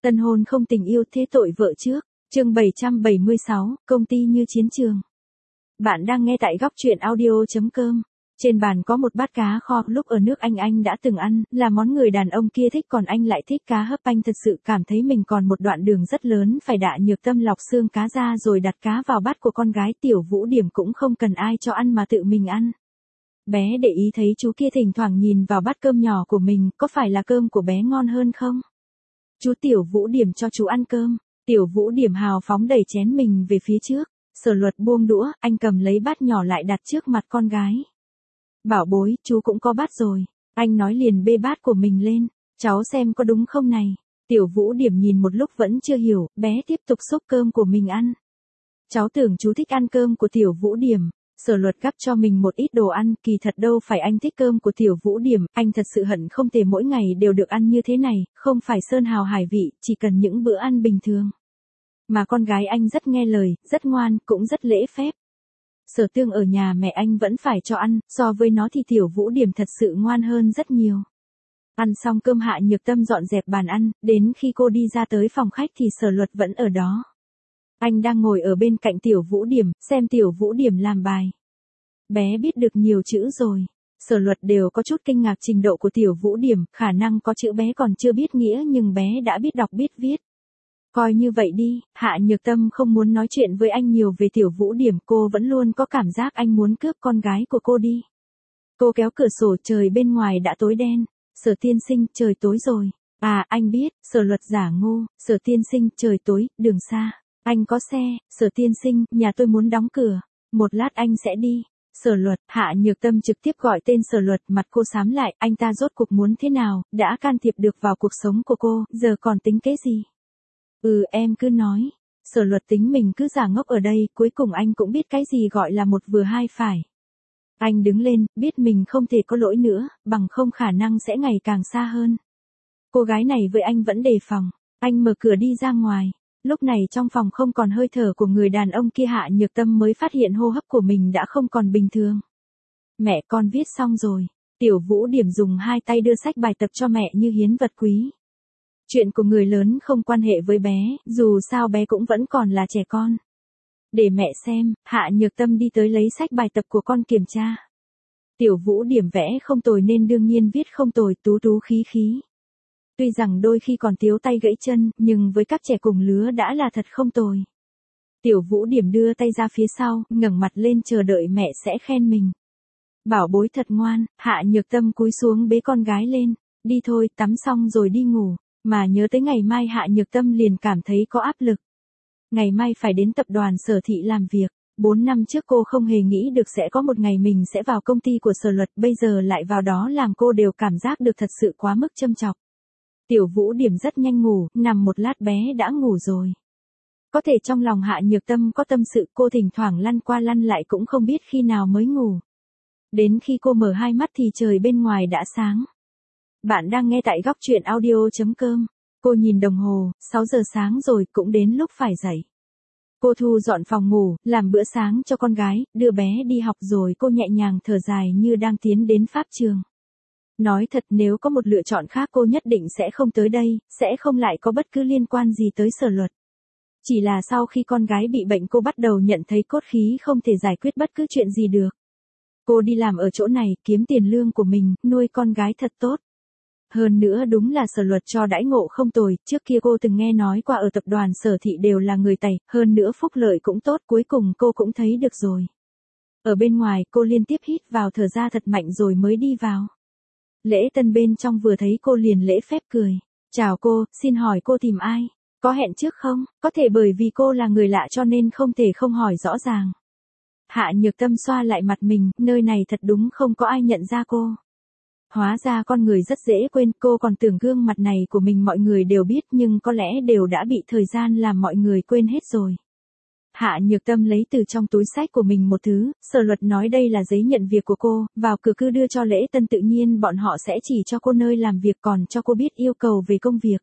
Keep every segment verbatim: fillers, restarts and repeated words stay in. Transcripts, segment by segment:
Tân hôn không tình yêu thế tội vợ trước. Chương bảy trăm bảy mươi sáu, công ty như chiến trường. Bạn đang nghe tại góc truyện audio chấm com. Trên bàn có một bát cá kho, lúc ở nước Anh anh đã từng ăn, là món người đàn ông kia thích còn anh lại thích cá hấp. Anh thật sự cảm thấy mình còn một đoạn đường rất lớn phải đạ Nhược Tâm lọc xương cá ra rồi đặt cá vào bát của con gái. Tiểu Vũ Điểm cũng không cần ai cho ăn mà tự mình ăn. Bé để ý thấy chú kia thỉnh thoảng nhìn vào bát cơm nhỏ của mình, có phải là cơm của bé ngon hơn không? Chú Tiểu Vũ Điểm cho chú ăn cơm. Tiểu Vũ Điểm hào phóng đẩy chén mình về phía trước. Sở Luật buông đũa, anh cầm lấy bát nhỏ lại đặt trước mặt con gái. Bảo bối, chú cũng có bát rồi. Anh nói liền bê bát của mình lên. Cháu xem có đúng không này. Tiểu Vũ Điểm nhìn một lúc vẫn chưa hiểu, bé tiếp tục xúc cơm của mình ăn. Cháu tưởng chú thích ăn cơm của Tiểu Vũ Điểm. Sở Luật gắp cho mình một ít đồ ăn, kỳ thật đâu phải anh thích cơm của Tiểu Vũ Điểm, anh thật sự hận không thể mỗi ngày đều được ăn như thế này, không phải sơn hào hải vị, chỉ cần những bữa ăn bình thường. Mà con gái anh rất nghe lời, rất ngoan, cũng rất lễ phép. Sở Tương ở nhà mẹ anh vẫn phải cho ăn, so với nó thì Tiểu Vũ Điểm thật sự ngoan hơn rất nhiều. Ăn xong cơm Hạ Nhược Tâm dọn dẹp bàn ăn, đến khi cô đi ra tới phòng khách thì Sở Luật vẫn ở đó. Anh đang ngồi ở bên cạnh Tiểu Vũ Điểm, xem Tiểu Vũ Điểm làm bài. Bé biết được nhiều chữ rồi. Sở Luật đều có chút kinh ngạc trình độ của Tiểu Vũ Điểm, khả năng có chữ bé còn chưa biết nghĩa nhưng bé đã biết đọc biết viết. Coi như vậy đi, Hạ Nhược Tâm không muốn nói chuyện với anh nhiều về Tiểu Vũ Điểm, cô vẫn luôn có cảm giác anh muốn cướp con gái của cô đi. Cô kéo cửa sổ, trời bên ngoài đã tối đen. Sở tiên sinh, trời tối rồi. À, anh biết. Sở Luật giả ngu. Sở tiên sinh, trời tối, đường xa. Anh có xe. Sở tiên sinh, nhà tôi muốn đóng cửa. Một lát anh sẽ đi. Sở Luật. Hạ Nhược Tâm trực tiếp gọi tên Sở Luật, mặt cô xám lại, anh ta rốt cuộc muốn thế nào, đã can thiệp được vào cuộc sống của cô, giờ còn tính kế gì? Ừ, em cứ nói. Sở Luật tính mình cứ giả ngốc ở đây, cuối cùng anh cũng biết cái gì gọi là một vừa hai phải. Anh đứng lên, biết mình không thể có lỗi nữa, bằng không khả năng sẽ ngày càng xa hơn. Cô gái này với anh vẫn đề phòng. Anh mở cửa đi ra ngoài. Lúc này trong phòng không còn hơi thở của người đàn ông kia. Hạ Nhược Tâm mới phát hiện hô hấp của mình đã không còn bình thường. Mẹ, con viết xong rồi. Tiểu Vũ Điểm dùng hai tay đưa sách bài tập cho mẹ như hiến vật quý. Chuyện của người lớn không quan hệ với bé, dù sao bé cũng vẫn còn là trẻ con. Để mẹ xem. Hạ Nhược Tâm đi tới lấy sách bài tập của con kiểm tra. Tiểu Vũ Điểm vẽ không tồi nên đương nhiên viết không tồi, tú tú khí khí. Tuy rằng đôi khi còn tiếu tay gãy chân, nhưng với các trẻ cùng lứa đã là thật không tồi. Tiểu Vũ Điểm đưa tay ra phía sau, ngẩng mặt lên chờ đợi mẹ sẽ khen mình. Bảo bối thật ngoan. Hạ Nhược Tâm cúi xuống bế con gái lên. Đi thôi, tắm xong rồi đi ngủ. Mà nhớ tới ngày mai Hạ Nhược Tâm liền cảm thấy có áp lực. Ngày mai phải đến tập đoàn Sở Thị làm việc. Bốn năm trước cô không hề nghĩ được sẽ có một ngày mình sẽ vào công ty của Sở Luật, bây giờ lại vào đó làm cô đều cảm giác được thật sự quá mức châm chọc. Tiểu Vũ Điểm rất nhanh ngủ, nằm một lát bé đã ngủ rồi. Có thể trong lòng Hạ Nhược Tâm có tâm sự, cô thỉnh thoảng lăn qua lăn lại cũng không biết khi nào mới ngủ. Đến khi cô mở hai mắt thì trời bên ngoài đã sáng. Bạn đang nghe tại góc truyện audio chấm com. Cô nhìn đồng hồ, sáu giờ sáng rồi, cũng đến lúc phải dậy. Cô thu dọn phòng ngủ, làm bữa sáng cho con gái, đưa bé đi học rồi cô nhẹ nhàng thở dài như đang tiến đến pháp trường. Nói thật, nếu có một lựa chọn khác cô nhất định sẽ không tới đây, sẽ không lại có bất cứ liên quan gì tới Sở Luật. Chỉ là sau khi con gái bị bệnh cô bắt đầu nhận thấy cốt khí không thể giải quyết bất cứ chuyện gì được. Cô đi làm ở chỗ này, kiếm tiền lương của mình, nuôi con gái thật tốt. Hơn nữa đúng là Sở Luật cho đãi ngộ không tồi, trước kia cô từng nghe nói qua ở tập đoàn Sở Thị đều là người Tày, hơn nữa phúc lợi cũng tốt, cuối cùng cô cũng thấy được rồi. Ở bên ngoài cô liên tiếp hít vào thở ra thật mạnh rồi mới đi vào. Lễ tân bên trong vừa thấy cô liền lễ phép cười. Chào cô, xin hỏi cô tìm ai? Có hẹn trước không? Có thể bởi vì cô là người lạ cho nên không thể không hỏi rõ ràng. Hạ Nhược Tâm xoa lại mặt mình, nơi này thật đúng không có ai nhận ra cô. Hóa ra con người rất dễ quên, cô còn tưởng gương mặt này của mình mọi người đều biết nhưng có lẽ đều đã bị thời gian làm mọi người quên hết rồi. Hạ Nhược Tâm lấy từ trong túi sách của mình một thứ, Sở Luật nói đây là giấy nhận việc của cô, vào cửa cứ đưa cho lễ tân, tự nhiên bọn họ sẽ chỉ cho cô nơi làm việc còn cho cô biết yêu cầu về công việc.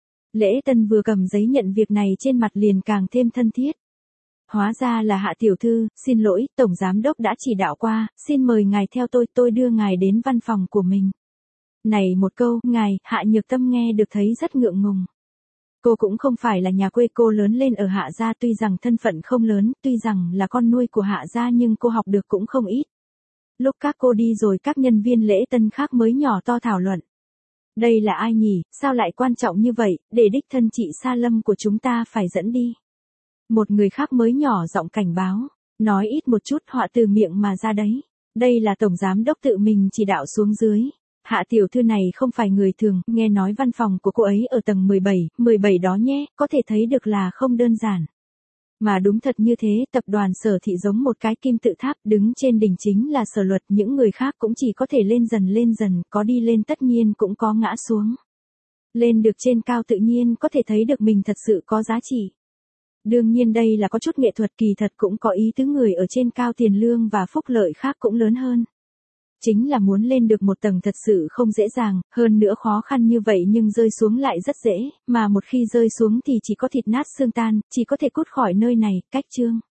Lễ tân vừa cầm giấy nhận việc này trên mặt liền càng thêm thân thiết. Hóa ra là Hạ tiểu thư, xin lỗi, tổng giám đốc đã chỉ đạo qua, xin mời ngài theo tôi, tôi đưa ngài đến văn phòng của mình. Này một câu, ngài, Hạ Nhược Tâm nghe được thấy rất ngượng ngùng. Cô cũng không phải là nhà quê, cô lớn lên ở Hạ gia, tuy rằng thân phận không lớn, tuy rằng là con nuôi của Hạ gia nhưng cô học được cũng không ít. Lúc các cô đi rồi các nhân viên lễ tân khác mới nhỏ to thảo luận. Đây là ai nhỉ, sao lại quan trọng như vậy, để đích thân chị Sa Lâm của chúng ta phải dẫn đi. Một người khác mới nhỏ giọng cảnh báo, nói ít một chút họa từ miệng mà ra đấy. Đây là tổng giám đốc tự mình chỉ đạo xuống dưới. Hạ tiểu thư này không phải người thường, nghe nói văn phòng của cô ấy ở tầng mười bảy, mười bảy đó nhé, có thể thấy được là không đơn giản. Mà đúng thật như thế, tập đoàn Sở Thị giống một cái kim tự tháp, đứng trên đỉnh chính là Sở Luật, những người khác cũng chỉ có thể lên dần lên dần, có đi lên tất nhiên cũng có ngã xuống. Lên được trên cao tự nhiên có thể thấy được mình thật sự có giá trị. Đương nhiên đây là có chút nghệ thuật, kỳ thật cũng có ý tứ, người ở trên cao tiền lương và phúc lợi khác cũng lớn hơn. Chính là muốn lên được một tầng thật sự không dễ dàng, hơn nữa khó khăn như vậy nhưng rơi xuống lại rất dễ, mà một khi rơi xuống thì chỉ có thịt nát xương tan, chỉ có thể cút khỏi nơi này, cách chương.